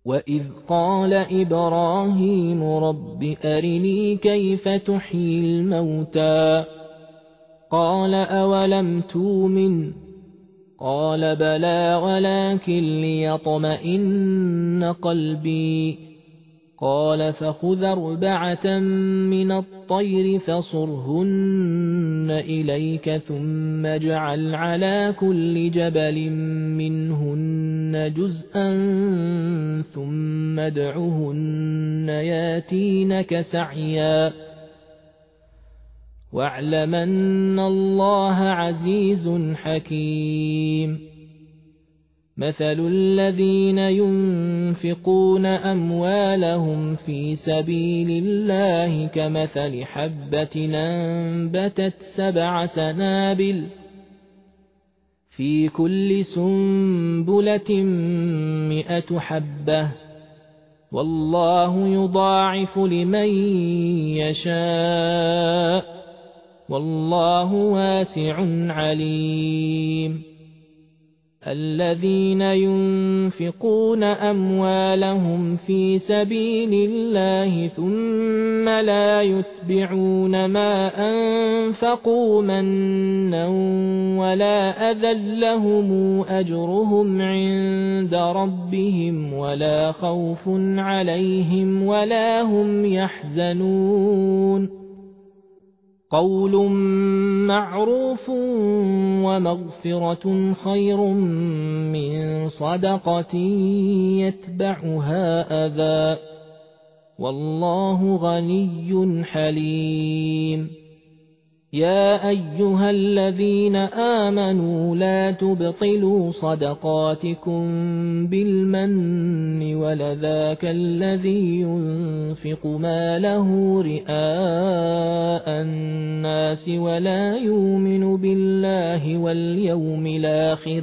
وَإِذْ قَالَ إِبْرَاهِيمُ رَبِّ أَرِنِي كَيْفَ تُحْيِي الْمَوْتَى قَالَ أَوَلَمْ تُؤْمِنْ قَالَ بَلَى وَلَكِنْ لِيَطْمَئِنَّ قَلْبِي قَالَ فَخُذْ أَرْبَعَةً مِنَ الطَّيْرِ فَصُرْهُنَّ إِلَيْكَ ثُمَّ اجْعَلْ عَلَى كُلِّ جَبَلٍ مِّنْهُنَّ جُزْءًا ثُمَّ ادْعُهُنَّ يَأْتِينَكَ سَعْيًا وَاعْلَمْ أَنَّ اللَّهَ عَزِيزٌ حَكِيمٌ مَثَلُ الَّذِينَ يُنْفِقُونَ أَمْوَالَهُمْ فِي سَبِيلِ اللَّهِ كَمَثَلِ حَبَّةٍ أَنبَتَتْ 7 سَنَابِلَ فِي كُلِّ سُنبُلَةٍ 100 حَبَّةٍ وَاللَّهُ يُضَاعِفُ لِمَن يَشَاءُ وَاللَّهُ وَاسِعٌ عَلِيمٌ الَّذِينَ يُنْفِقُونَ أَمْوَالَهُمْ فِي سَبِيلِ اللَّهِ ثُمَّ لَا يُتْبِعُونَ مَا أَنفَقُوا مَنًّا وَلَا أَذًى لَّهُمْ أَجْرُهُمْ عِندَ رَبِّهِمْ وَلَا خَوْفٌ عَلَيْهِمْ وَلَا هُمْ يَحْزَنُونَ قَوْلٌ مَّعْرُوفٌ وَمَغْفِرَةٌ خَيْرٌ مِّن صَدَقَةٍ يَتْبَعُهَا أَذًى وَاللَّهُ غَنِيٌّ حَلِيمٌ يَا أَيُّهَا الَّذِينَ آمَنُوا لَا تُبْطِلُوا صَدَقَاتِكُمْ بِالْمَنِّ وَلَذَا كَالَّذِي يُنْفِقُ مَالَهُ رِئَاءَ النَّاسِ وَلَا يُؤْمِنُ بِاللَّهِ وَالْيَوْمِ الْآخِرِ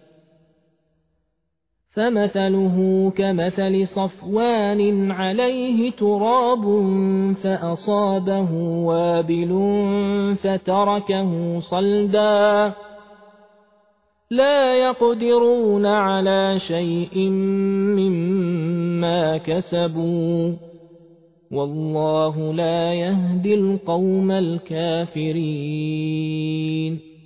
فَمَثَلُهُ كَمَثَلِ صَفْوَانٍ عَلَيْهِ تُرَابٌ فَأَصَابَهُ وَابِلٌ فَتَرَكَهُ صَلْدًا لَّا يَقْدِرُونَ عَلَىٰ شَيْءٍ مِّمَّا كَسَبُوا وَاللَّهُ لَا يَهْدِي الْقَوْمَ الْكَافِرِينَ